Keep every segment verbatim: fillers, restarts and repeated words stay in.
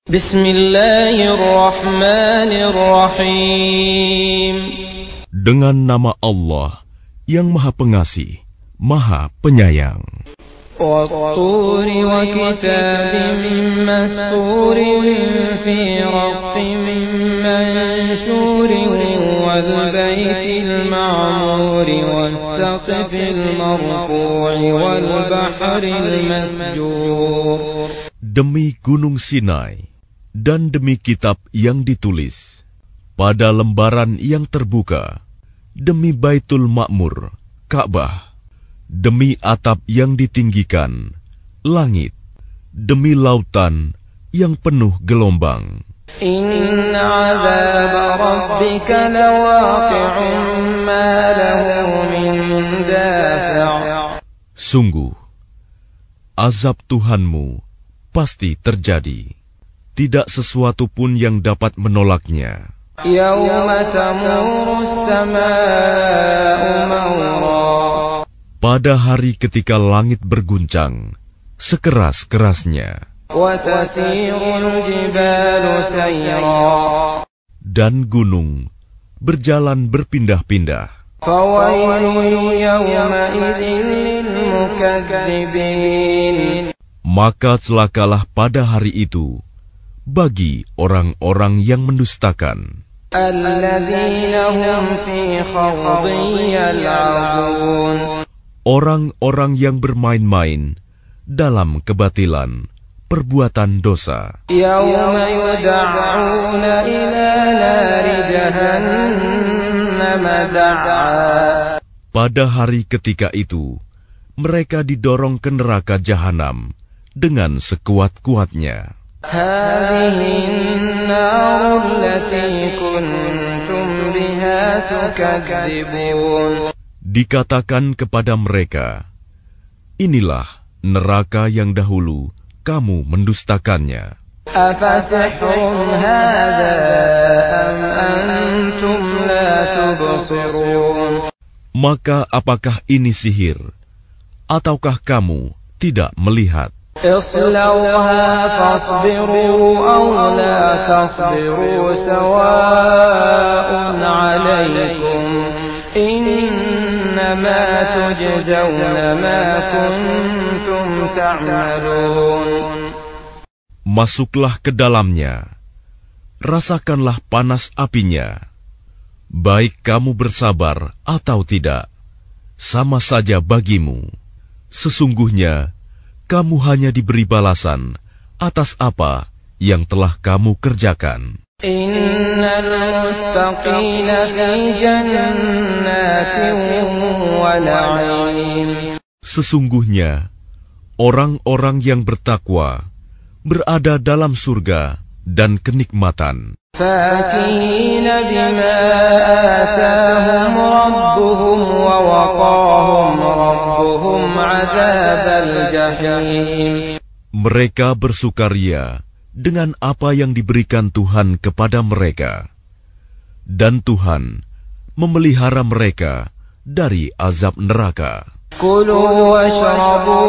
Bismillahirrahmanirrahim. Dengan nama Allah yang Maha Pengasih, Maha Penyayang. وَالطُّورِ وَكِتَابٍ مَّسْطُورٍ فِي رَقٍّ مَّنشُورٍ وَالْبَيْتِ الْمَعْمُورِ وَالسَّقْفِ الْمَرْفُوعِ وَالْبَحْرِ الْمَسْجُورِ. Demi Gunung Sinai dan demi kitab yang ditulis pada lembaran yang terbuka, demi Baitul Ma'mur, Ka'bah, demi atap yang ditinggikan, langit, demi lautan yang penuh gelombang. Inna 'adzaba rabbika lawaqi'un ma lahu min dafi'. Sungguh, azab Tuhanmu pasti terjadi. Tidak sesuatu pun yang dapat menolaknya. Yawma tamurru as-samaa'u mawra. Pada hari ketika langit berguncang sekeras-kerasnya, dan gunung berjalan berpindah-pindah. Maka celakalah pada hari itu bagi orang-orang yang mendustakan. Orang-orang yang bermain-main dalam kebatilan, perbuatan dosa. Pada hari ketika itu, mereka didorong ke neraka Jahanam dengan sekuat-kuatnya. Dikatakan kepada mereka, inilah neraka yang dahulu kamu mendustakannya. Maka apakah ini sihir, ataukah kamu tidak melihat? اصلوها فاصبروا أو لا تصبروا سواء عليكم إنما تجزون ما كنتم تعملون. Masuklah ke dalamnya, rasakanlah panas apinya. Baik kamu bersabar atau tidak, sama saja bagimu. Sesungguhnya kamu hanya diberi balasan atas apa yang telah kamu kerjakan. Innal muttaqina fi jannatin wa na'im. Sesungguhnya orang-orang yang bertakwa berada dalam surga dan kenikmatan. Fakihina bima atahum rabbuhum wa waqahum rabbuhum adzabal jahim. Mereka bersukaria dengan apa yang diberikan Tuhan kepada mereka, dan Tuhan memelihara mereka dari azab neraka. Kulu washrabu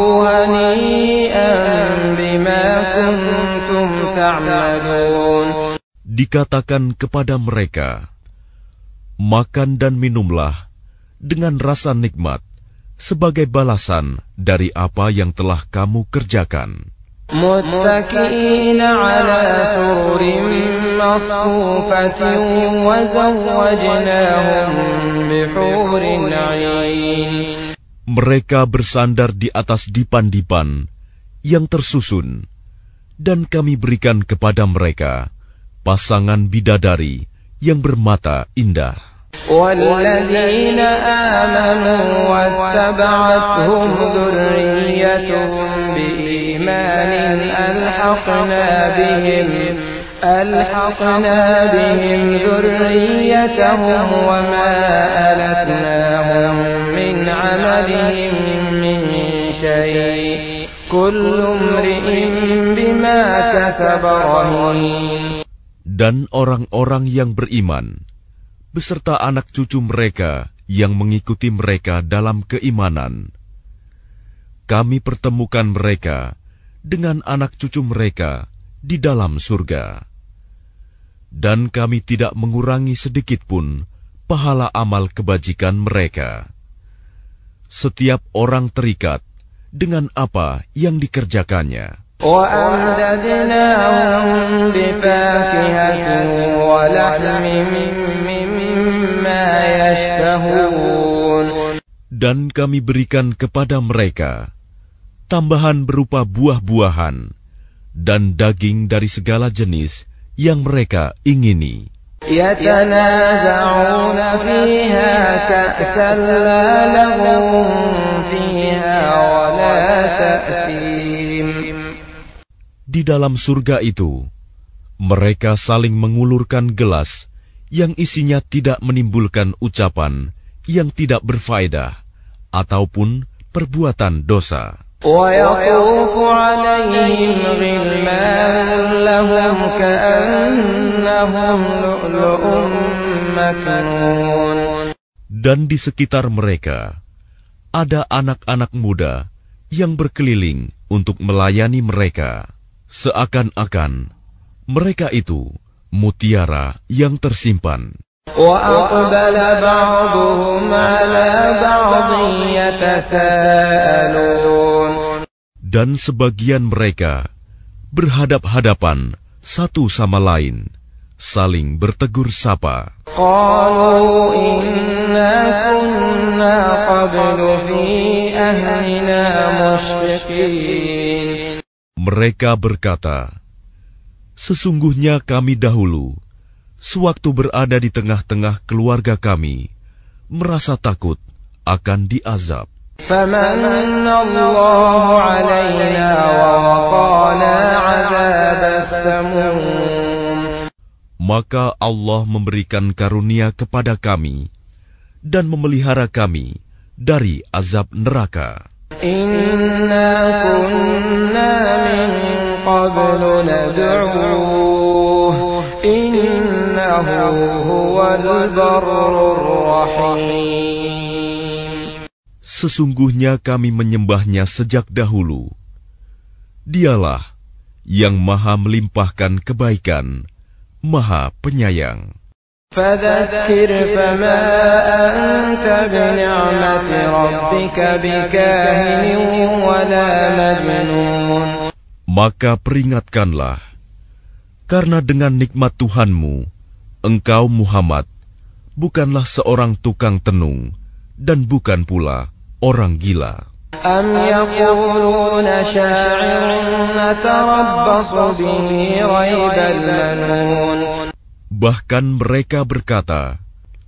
hani'an bima kuntum ta'malun. Dikatakan kepada mereka, makan dan minumlah dengan rasa nikmat sebagai balasan dari apa yang telah kamu kerjakan. Muttaqiina 'ala sururin masfufatin wa zawwajnahum bihurin 'ain. Mereka bersandar di atas dipan-dipan yang tersusun, dan kami berikan kepada mereka pasangan bidadari yang bermata indah. وَالَّذِينَ آمَنُوا وَاتَّبَعَتْهُمْ ذُرِّيَّتُهُمْ بِإِيمَانٍ أَلْحَقْنَا بِهِمْ أَلْحَقْنَا بِهِمْ ذُرِّيَّتَهُمْ وَمَا أَلَتْنَاهُمْ مِنْ عَمَلِهِمْ مِنْ شَيْءٍ كُلُّ امْرِئٍ بِمَا كَسَبَ رَهِينٌ. Dan orang-orang yang beriman beserta anak cucu mereka yang mengikuti mereka dalam keimanan, kami pertemukan mereka dengan anak cucu mereka di dalam surga. Dan kami tidak mengurangi sedikitpun pahala amal kebajikan mereka. Setiap orang terikat dengan apa yang dikerjakannya. Dan kami berikan kepada mereka tambahan berupa buah-buahan dan daging dari segala jenis yang mereka ingini. Di dalam surga itu, mereka saling mengulurkan gelas yang isinya tidak menimbulkan ucapan yang tidak berfaedah ataupun perbuatan dosa. Dan di sekitar mereka ada anak-anak muda yang berkeliling untuk melayani mereka, seakan-akan mereka itu mutiara yang tersimpan. Dan sebagian mereka berhadap-hadapan satu sama lain, saling bertegur sapa. Mereka berkata, sesungguhnya kami dahulu, sewaktu berada di tengah-tengah keluarga kami, merasa takut akan diazab. Maka Allah memberikan karunia kepada kami dan memelihara kami dari azab neraka. Inna kunna min qablu nad'uuh innahu huwal barrur rahim. Sesungguhnya kami menyembahnya sejak dahulu. Dialah yang maha melimpahkan kebaikan, maha penyayang. Fadzakir fama anta bini'mati rabbika bikahin wala majnun. Maka peringatkanlah, karena dengan nikmat Tuhanmu, engkau Muhammad bukanlah seorang tukang tenung dan bukan pula orang gila. Am yaquluna sya'irun natarabbasu bihi raibal manun. Bahkan mereka berkata,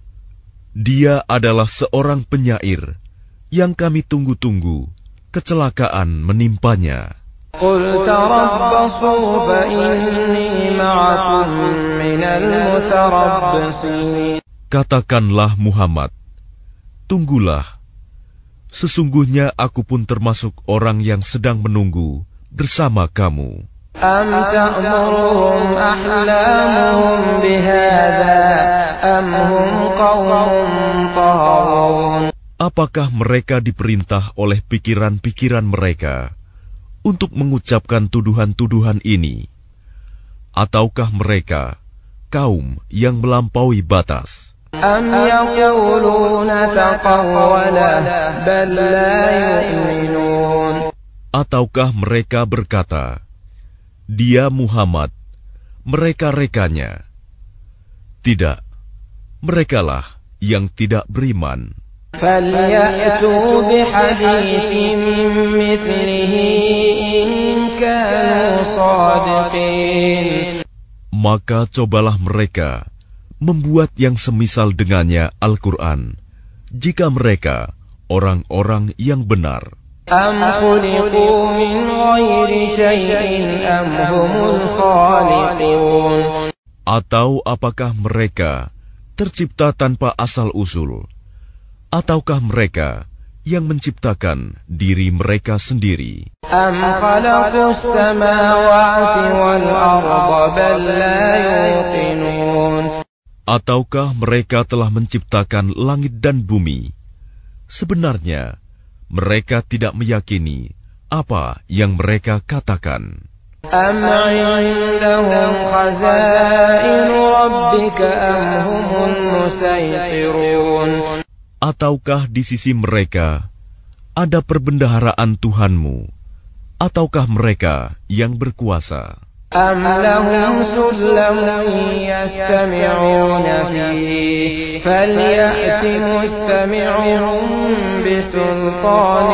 dia adalah seorang penyair yang kami tunggu-tunggu kecelakaan menimpanya. Qul tarabbasu fa inni ma'akum minal mutarabbisin. Katakanlah Muhammad, tunggulah. Sesungguhnya aku pun termasuk orang yang sedang menunggu bersama kamu. Am ta'muruhum ahlamuhum bihadza am hum qaumun taghun. Apakah mereka diperintah oleh pikiran-pikiran mereka untuk mengucapkan tuduhan-tuduhan ini? Ataukah mereka kaum yang melampaui batas? Am yaquluna taqawwalah bal la yu'minun. Ataukah mereka berkata, dia Muhammad, mereka-rekanya. Tidak, merekalah yang tidak beriman. Falyatu bihaditsin mithlihi in kanu shadiqin. Maka cobalah mereka membuat yang semisal dengannya Al-Quran, jika mereka orang-orang yang benar. Am khuliqu min ghairi syai'in am humul khaliqun. Atau apakah mereka tercipta tanpa asal-usul, ataukah mereka yang menciptakan diri mereka sendiri? Am khalaqus samawati wal arda bal la yuqinun. Ataukah mereka telah menciptakan langit dan bumi? Sebenarnya mereka tidak meyakini apa yang mereka katakan. أم عندهم خزائن ربك أم هم المسيطرون. Ataukah di sisi mereka ada perbendaharaan Tuhanmu, ataukah mereka yang berkuasa? أم لهم سلم يستمعون فيه فليأت مستمعهم بسلطان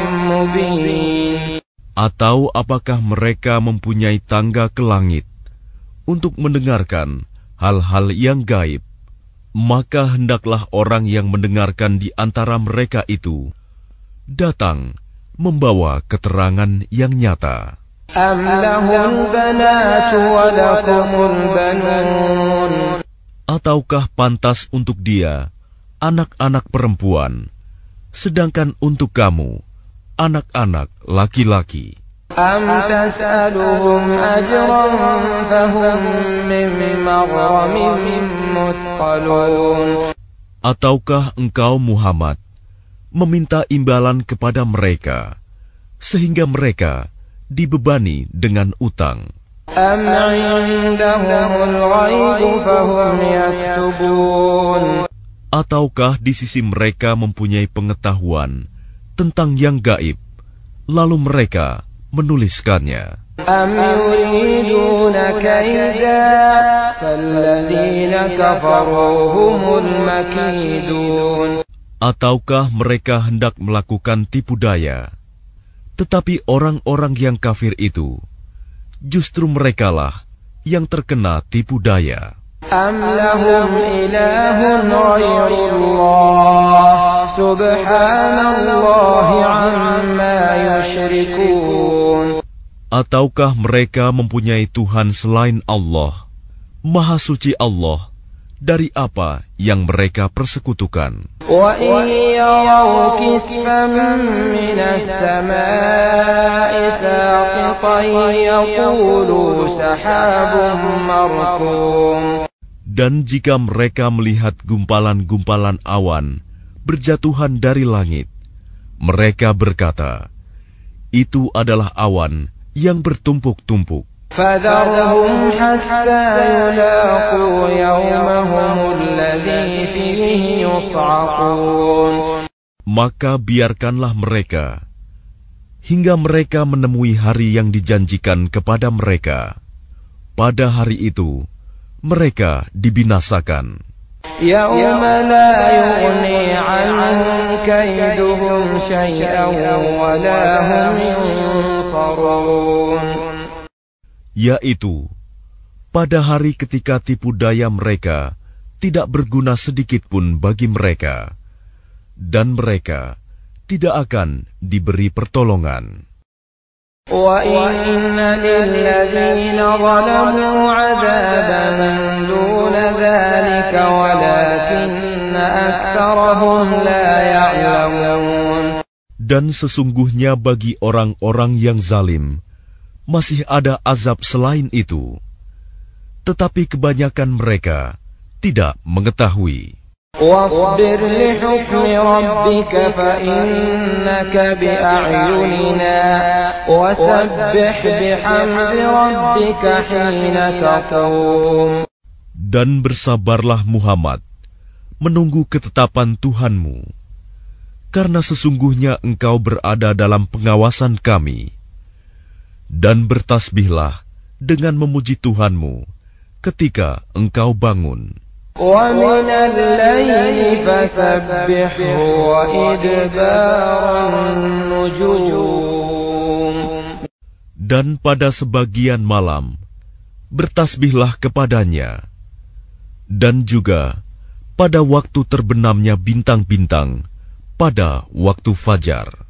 مبين. Atau apakah mereka mempunyai tangga ke langit untuk mendengarkan hal-hal yang gaib? Maka hendaklah orang yang mendengarkan di antara mereka itu datang membawa keterangan yang nyata. Am lahul banatu wa lakumul banun. Ataukah pantas untuk dia anak-anak perempuan, sedangkan untuk kamu anak-anak laki-laki? Am tas'aluhum ajran fahum min maghramin muthqalun. Ataukah engkau Muhammad meminta imbalan kepada mereka sehingga mereka dibebani dengan utang? Am 'indahumul ghaibu fahum yaktubun. Ataukah di sisi mereka mempunyai pengetahuan tentang yang gaib, lalu mereka menuliskannya? Am yuriduna kaida falladzina kafaru humul makidun. Ataukah mereka hendak melakukan tipu daya, tetapi orang-orang yang kafir itu justru merekalah yang terkena tipu daya. Am lahum ilahun ghairullah subhanallahi amma yushrikun. Ataukah mereka mempunyai Tuhan selain Allah? Maha suci Allah dari apa yang mereka persekutukan. Wa in yaraw kisfan minas samaa'i saqitan yaqulu sahabun markum. Dan jika mereka melihat gumpalan-gumpalan awan berjatuhan dari langit, mereka berkata, itu adalah awan yang bertumpuk-tumpuk. Fadharhum hatta yulaqu yawmahum alladhi fihi yus'aqun. Maka biarkanlah mereka hingga mereka menemui hari yang dijanjikan kepada mereka. Pada hari itu mereka dibinasakan. Yawma la yughni 'anhum kaiduhum syai'an wa la hum yunsarun. Yaitu pada hari ketika tipu daya mereka tidak berguna sedikit pun bagi mereka, dan mereka tidak akan diberi pertolongan. Wa inna lilladzina zalamu 'adaban duna dzalika walakinna aktsarahum la ya'lamun. Dan sesungguhnya bagi orang-orang yang zalim masih ada azab selain itu, tetapi kebanyakan mereka tidak mengetahui. Wasbir li hukmi rabbika fa innaka bi a'yunina wasabbih bihamdi rabbika hina taqum. Dan bersabarlah Muhammad menunggu ketetapan Tuhanmu, karena sesungguhnya engkau berada dalam pengawasan kami. Dan bertasbihlah dengan memuji Tuhanmu ketika engkau bangun. Dan pada sebagian malam bertasbihlah kepadanya, dan juga pada waktu terbenamnya bintang-bintang pada waktu fajar.